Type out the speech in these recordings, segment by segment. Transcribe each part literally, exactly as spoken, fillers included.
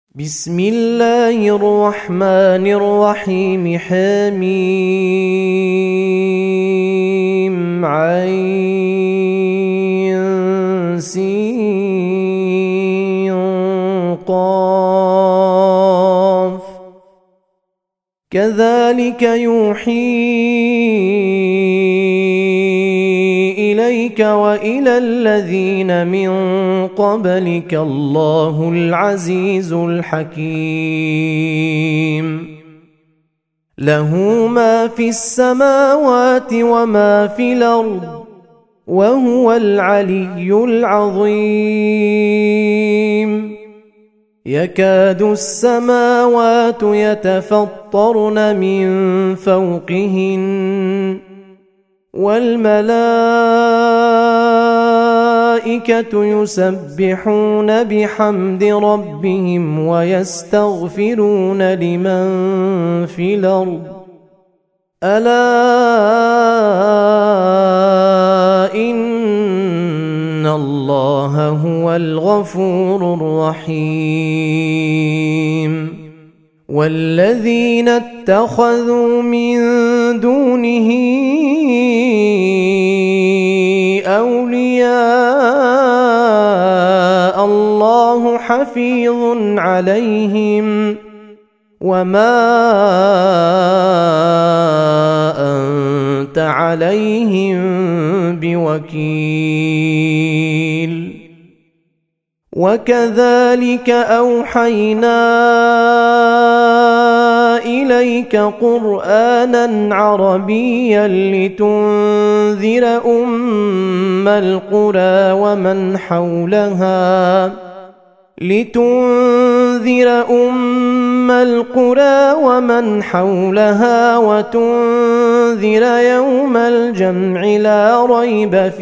بسم الله الرحمن الرحيم. حميم عين سين قاف. كذلك يوحي إليك وإلى الذين من قبلك الله العزيز الحكيم. له ما في السماوات وما في الأرض وهو العلي العظيم. يكاد السماوات يتفطرن من فوقهن والملائكة يسبحون بحمد ربهم ويستغفرون لمن في الأرض ألا إن الله هو الغفور الرحيم. والذين اتخذوا من دونه أولياء الله حفيظ عليهم وما أنت عليهم بوكيل. وكذلك أوحينا إليك قرآنا عربيا لتنذر أم القرى ومن حولها لتنذر أم القرى ومن حولها وتنذر يوم الجمع لا ريب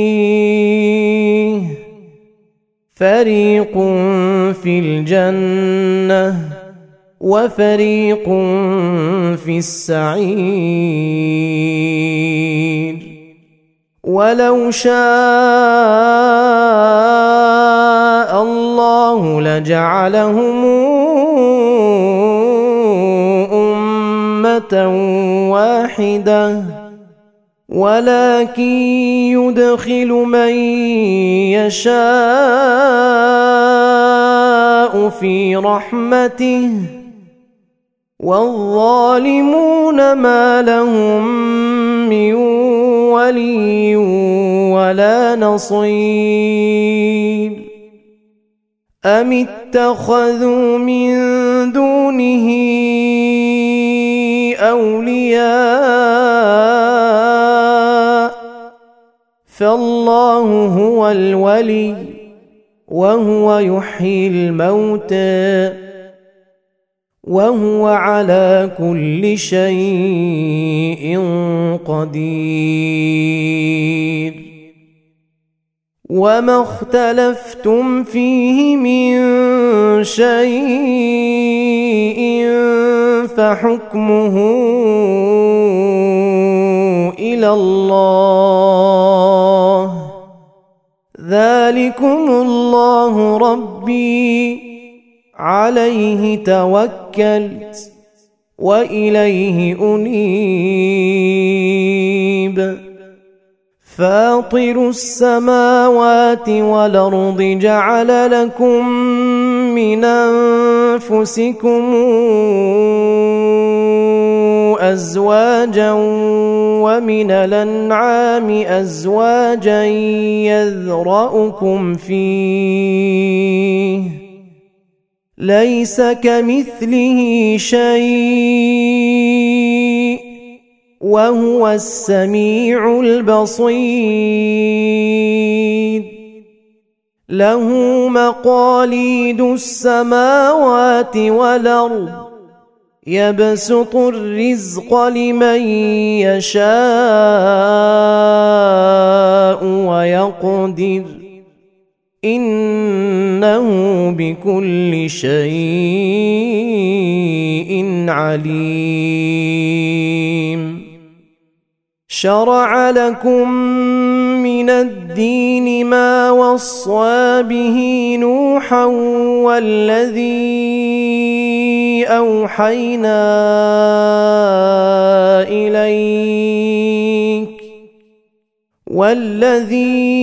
فيه فريق في الجنة وفريق في السعير. ولو شاء الله لجعلهم أمة واحدة ولكن يدخل من يشاء في رحمته والظالمون ما لهم من ولي ولا نصير. أم اتخذوا من دونه أولياء فالله هو الولي وهو يحيي الموتى وهو على كل شيء قدير. وما اختلفتم فيه من شيء فحكمه إلى الله. ذلكم الله ربي عليه توكلت وإليه أنيب. فاطر السماوات والأرض جعل لكم من أنفسكم أزواجا ومن الأنعام أزواجا يذرأكم فيه ليس كمثله شيء وهو السميع البصير. له مقاليد السماوات والأرض يبسط الرزق لمن يشاء ويقدر إنه بكل شيء عليم. شرع لكم من من الدين ما وصى به نوحا والذي أوحينا إليك والذي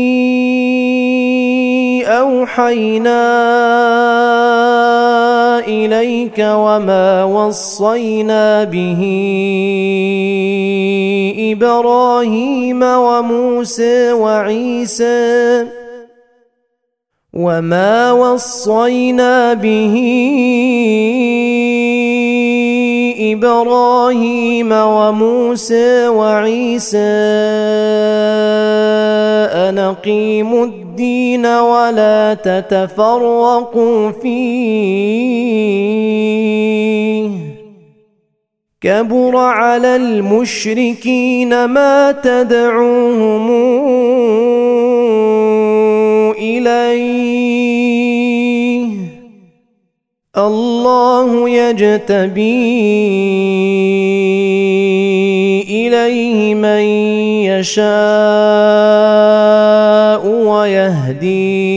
أوحينا إليك وما وصينا به إبراهيم وموسى وعيسى وما وصينا به إبراهيم وموسى وعيسى أن أقيموا الدين ولا تتفرقوا فيه كبر على المشركين ما تدعوهم إليه الله يجتبي إليه من يشاء ويهدي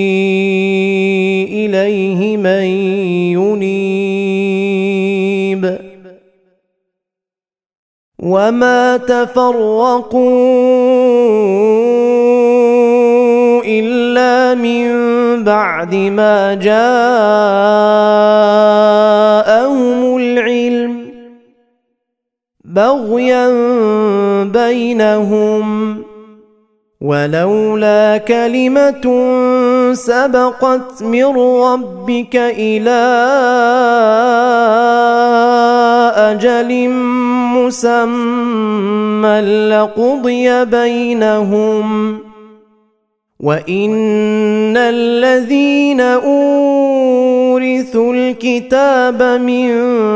إليه من ينيب وما تفرقوا إلا من بعد ما جاءهم العلم بغيا بينهم ولولا كلمة سبقت من ربك إلى أجل مسمى لقضي بينهم وإن الذين أورثوا الكتاب من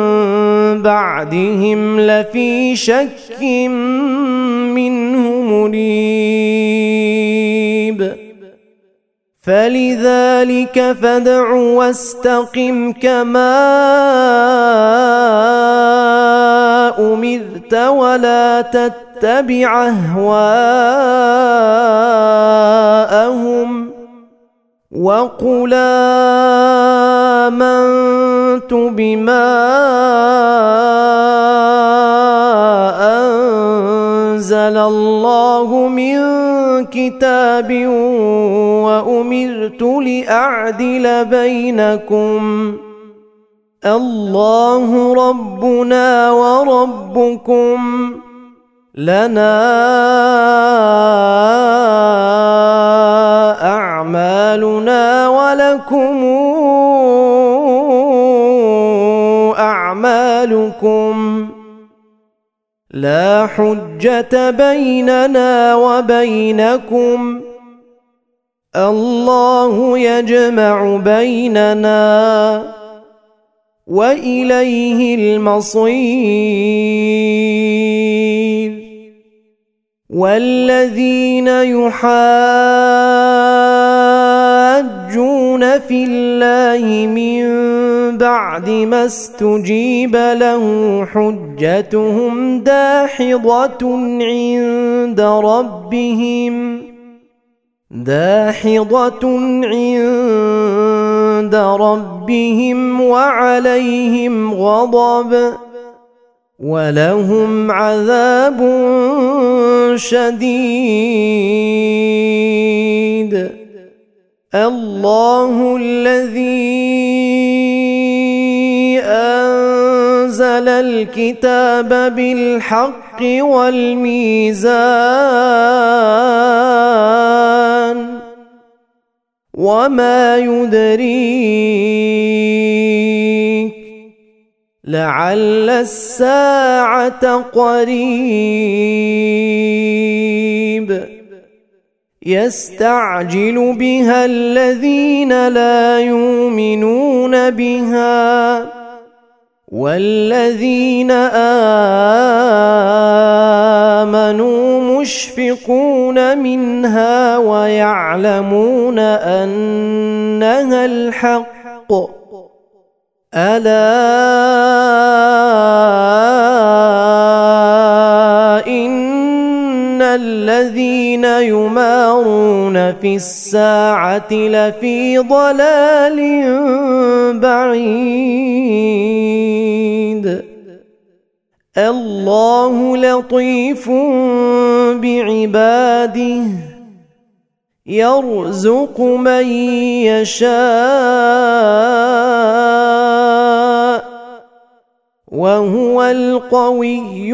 بعدهم لفي شك منه مريب فلذلك فادع واستقم كما أمرت ولا تتبع أهواءهم وقل آمنت بما أنزل الله من كتاب وأمرت لأعدل بينكم الله ربنا وربكم لنا أعمالنا ولكم أعمالكم لا حجة بيننا وبينكم الله يجمع بيننا وإليه المصير والذين يحاجون في الله من بعد ما استجيب له حجتهم داحضة عند ربهم داحضة عند ربهم وعليهم غضب ولهم عذاب شديد الله الذي أنزل الكتاب بالحق والميزان وما يدريك لعل الساعة قريب يستعجل بها الذين لا يؤمنون بها والذين آمنوا مشفقون منها ويعلمون أنها الحق ألا إن الذين يمارون في الساعة لفي ضلال بعيد الله لطيف بعباده يرزق من يشاء وهو القوي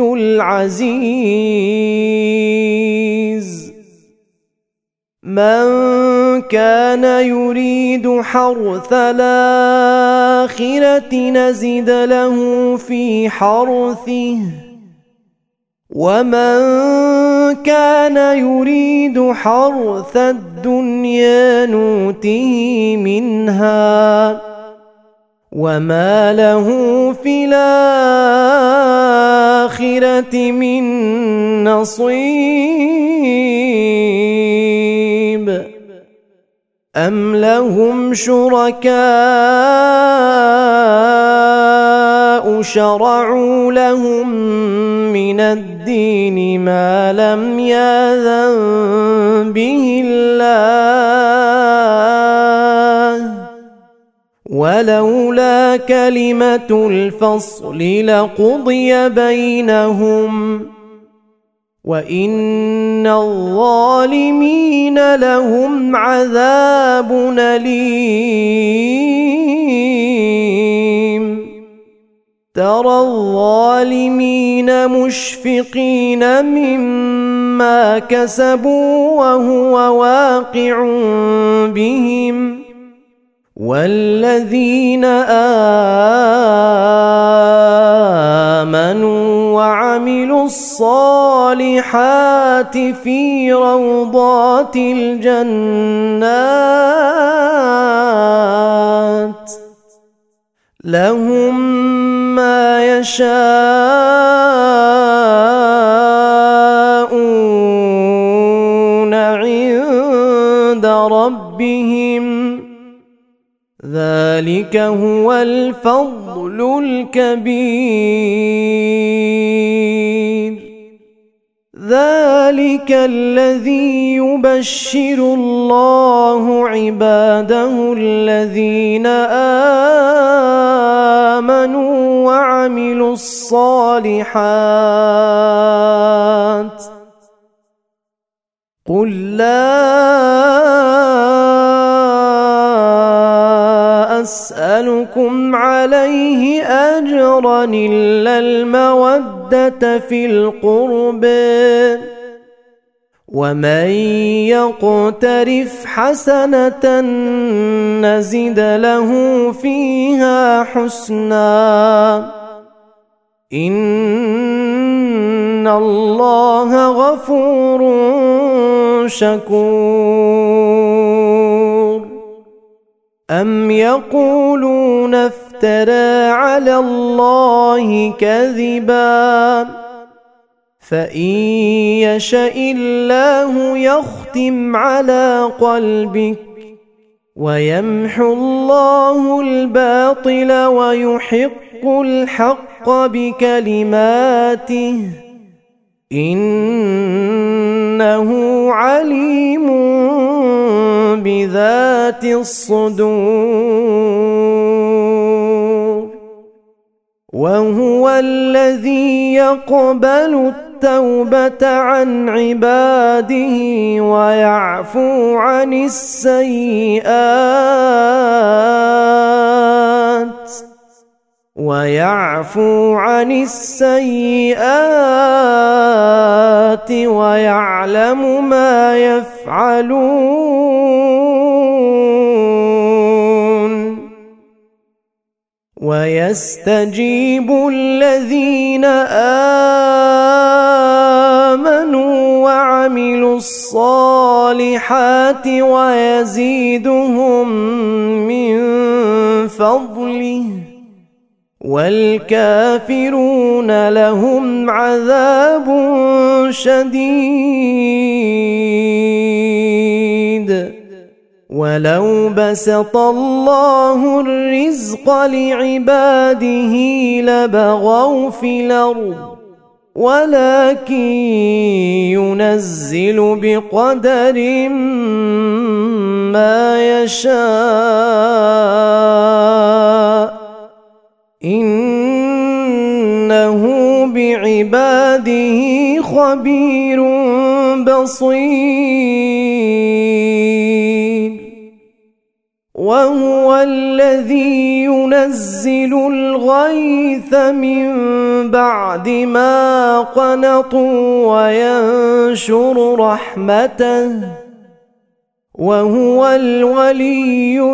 العزيز من كان يريد حرث الآخرة نزد له في حرثه ومن كان يريد حرث الدنيا نوته منها وما له في الآخرة من نصيب أم لهم شركاء شرعوا لهم من الدين ما لم يأذن به الله ولولا كلمة الفصل لقضي بينهم وإن الظالمين لهم عذاب أليم ترى الظالمين مشفقين مما كسبوا وهو واقع بهم والذين آمنوا وعملوا الصالحات في روضات الجنات لهم ما يشاءون عند ربهم ذلك هو الفضل الكبير ذلك الذي يبشر الله عباده الذين آمنوا وعملوا الصالحات قل لا أسألكم عليه أجرا إلا المودة في القرب ومن يقترف حسنة نزد له فيها حسنا إن الله غفور شكور أم يقولون افترى على الله كذبا فإن يشأ الله يختم على قلبك ويمحو الله الباطل ويحق الحق بكلماته إنه عليم بذات الصدور وهو الذي يقبل التوبة عن عباده ويعفو عن السيئات ويعفو عن السيئات ويعلم ما يفعلون ويستجيب الذين آمنوا وعملوا الصالحات ويزيدهم من فضله والكافرون لهم عذاب شديد ولو بسط الله الرزق لعباده لبغوا في الأرض ولكن ينزل بقدر ما يشاء إنه بعباده خبير بصير وهو الذي ينزل الغيث من بعد ما قنطوا وينشر رحمته وهو الولي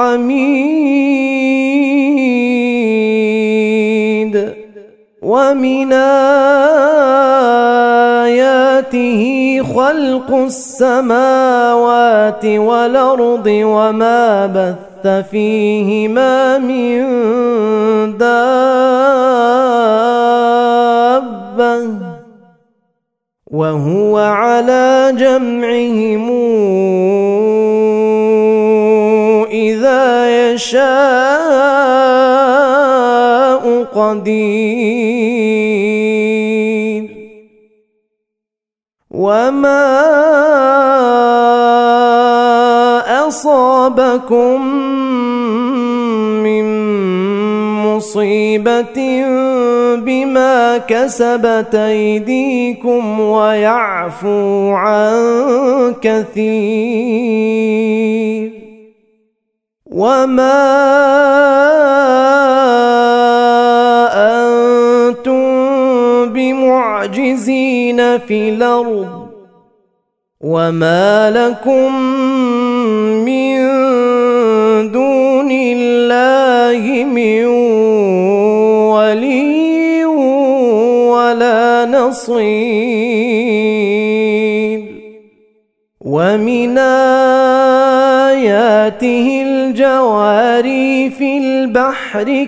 الحميد ومن آياته خلق السماوات والأرض وما بث فيهما من دابة وهو على جمعهم إذا يشاء قدير وما أصابكم من مصيبة بما كسبت أيديكم ويعفو عن كثير وما أنتم بمعجزين في الأرض وما لكم من دون الله من ولي ولا نصير ومن آياته الجواري في البحر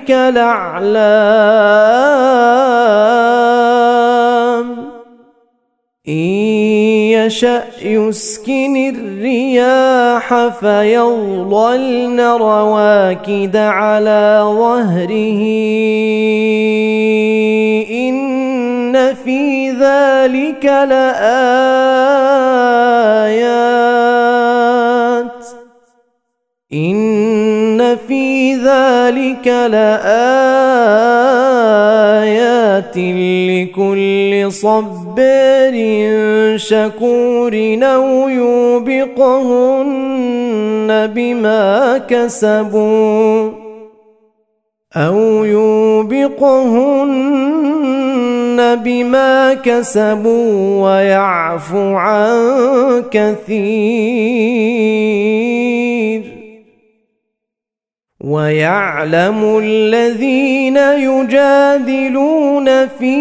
كالأعلام إن يشأ يسكن الرياح فيظللن رواكد على ظهره إن في ذلك لآيات إن في ذلك لآيات لكل صبار شكور أو يوبقهن بما كسبوا أو يوبقهن بما كسبوا ويعفو عن كثير ويعلم الذين يجادلون في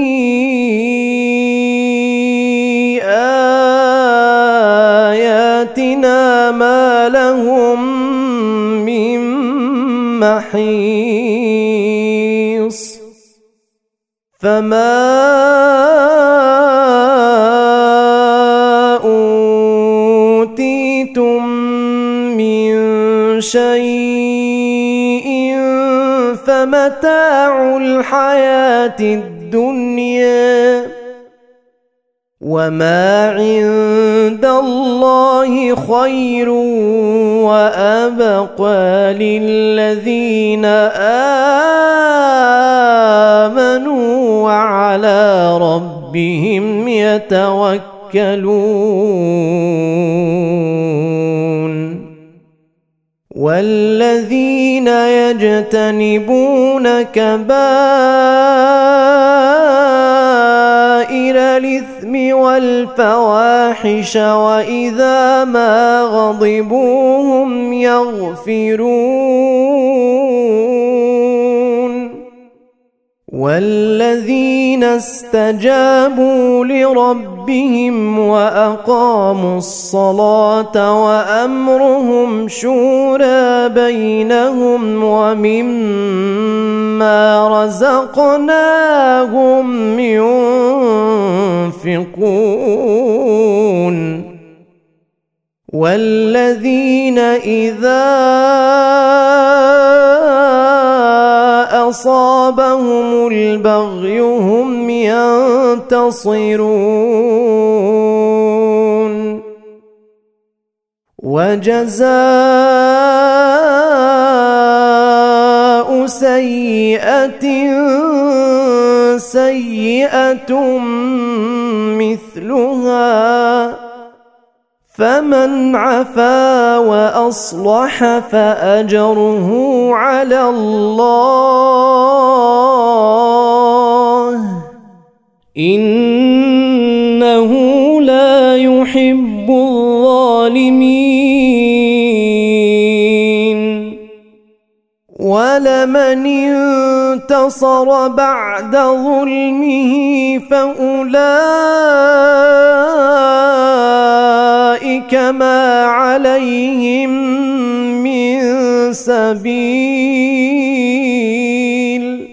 آياتنا ما لهم من محيص فما أوتيتم من شيء فمتاع الحياة الدنيا وما عند الله خير وأبقى للذين آمنوا وعلى ربهم يتوكلون والذين يجتنبون كبائر الإثم والفواحش وإذا ما غضبوا هم يغفرون والذين استجابوا لربهم وأقاموا الصلاة وأمرهم شورى بينهم ومما رزقناهم ينفقون والذين إذا أصابهم البغي هم ينتصرون وجزاء سيئة سيئة مثلها فمن عفا وأصلح فأجره على الله إنه لا يحب الظالمين ولمن انتصر بعد ظلمه فأولئك ما عليهم من سبيل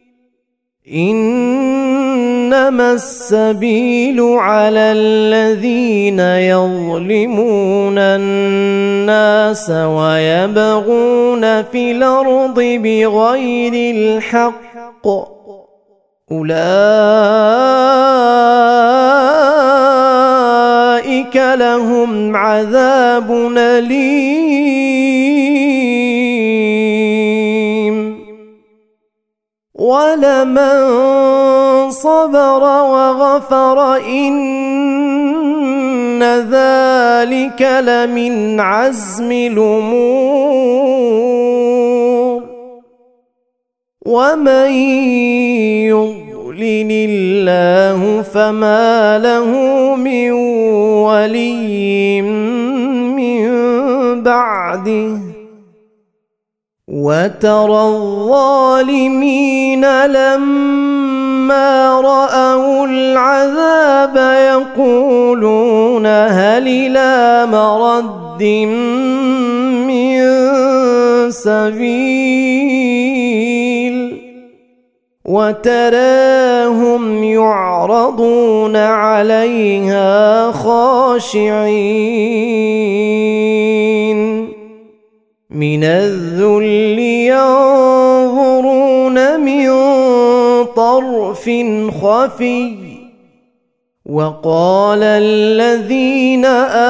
إنما السبيل على الذين يظلمون الناس ويبغون في الأرض بغير الحق أولئك لهم عذاب أليم ولمن صبر وغفر إن ذلك لمن عزم الأمور ومن يضلل الله فما له من ولي من بعده وترى الظالمين لما رأوا العذاب يقولون هل إلى مرد من سبيل وتراهم يعرضون عليها خاشعين من الذل ينظرون من طرف خفي وقال الذين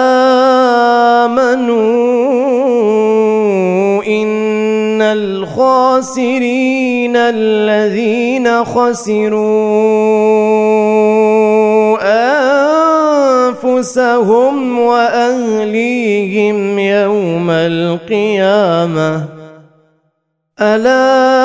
آمنوا إن الخاسرين الذين خسروا أنفسهم وأهليهم يوم القيامة ألا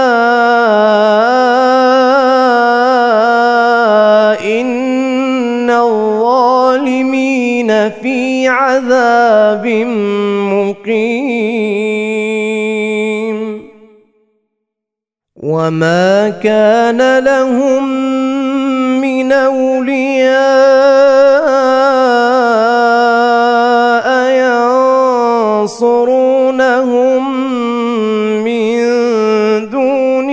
إن الظالمين في عذاب مقيم وما كان لهم من أولياء ينصرونهم من دون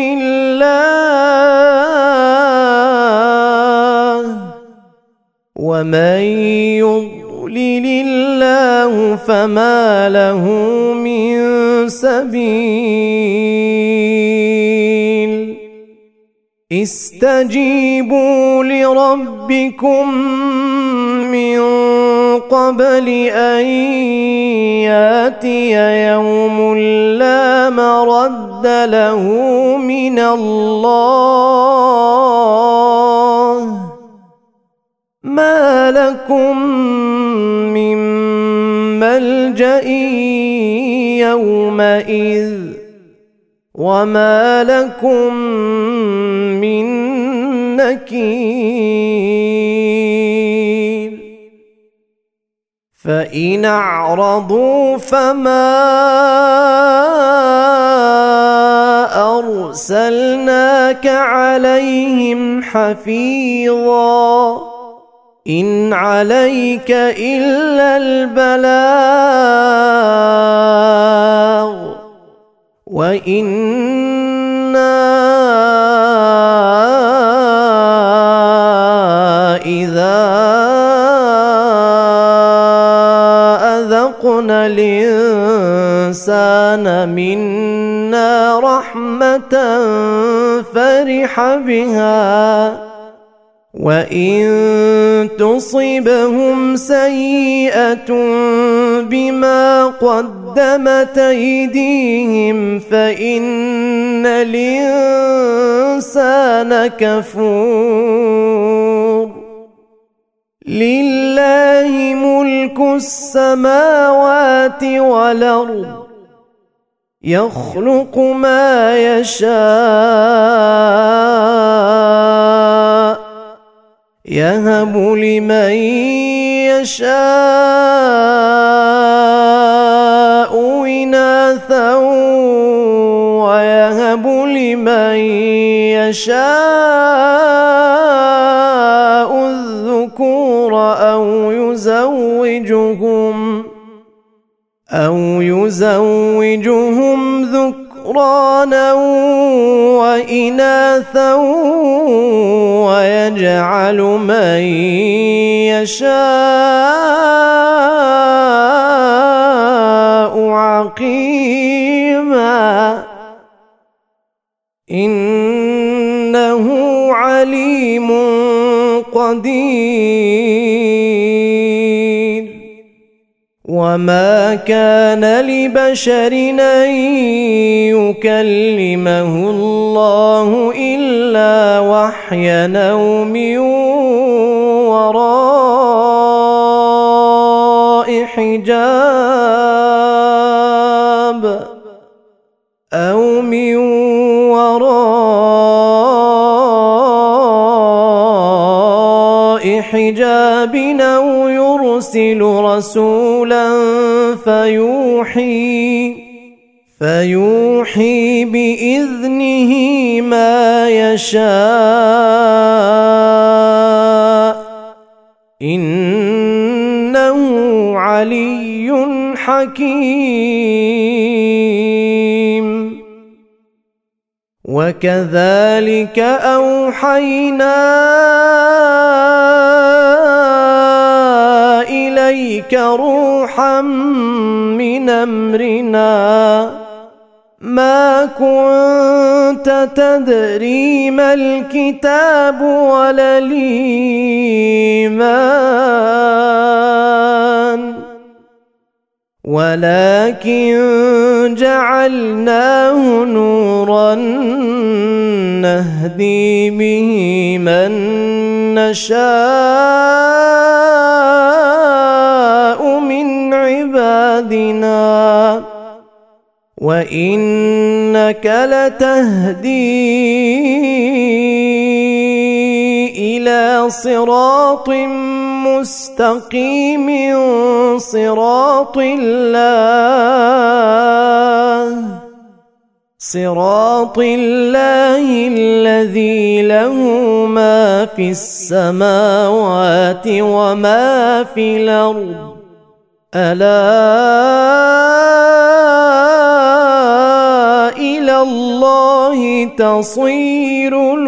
الله ومن يضلل الله فما له من سبيل استجيبوا لربكم من قبل أن ياتي يوم لا مرد له من الله ما لكم من ملجأ يومئذ وما لكم من نكير فإن أعرضوا فما أرسلناك عليهم حفيظا إن عليك إلا البلاغ وإنا إذا أذقنا الإنسان منا رحمة فرح بها وإن تصبهم سيئة بما قدمت أيديهم فإن الإنسان كفور لله ملك السماوات والأرض يخلق ما يشاء يهب لمن يشاء إناثا ويهب لمن يشاء الذكور أو يزوجهم أو يزوجهم ذكرانا وإناثا ويجعل من يشاء عقيما إنه عليم قدير وما كان لبشر أن يكلمه الله إلا وحيا أو من وراء حجاب أو من وراء حجاب أو يرسل رسولا فيوحي فيوحي بإذنه ما يشاء إنه علي حكيم وكذلك أوحينا إليك روحا من أمرنا ما كنت تدري ما الكتاب ولا الإيمان ولكن جعلناه نورا نهدي به من نشاء من عبادنا وإنك لتهدي إلى صراط مستقيم صراط الله صراط الله الذي له ما في السماوات وما في الأرض ألا إلى الله تصير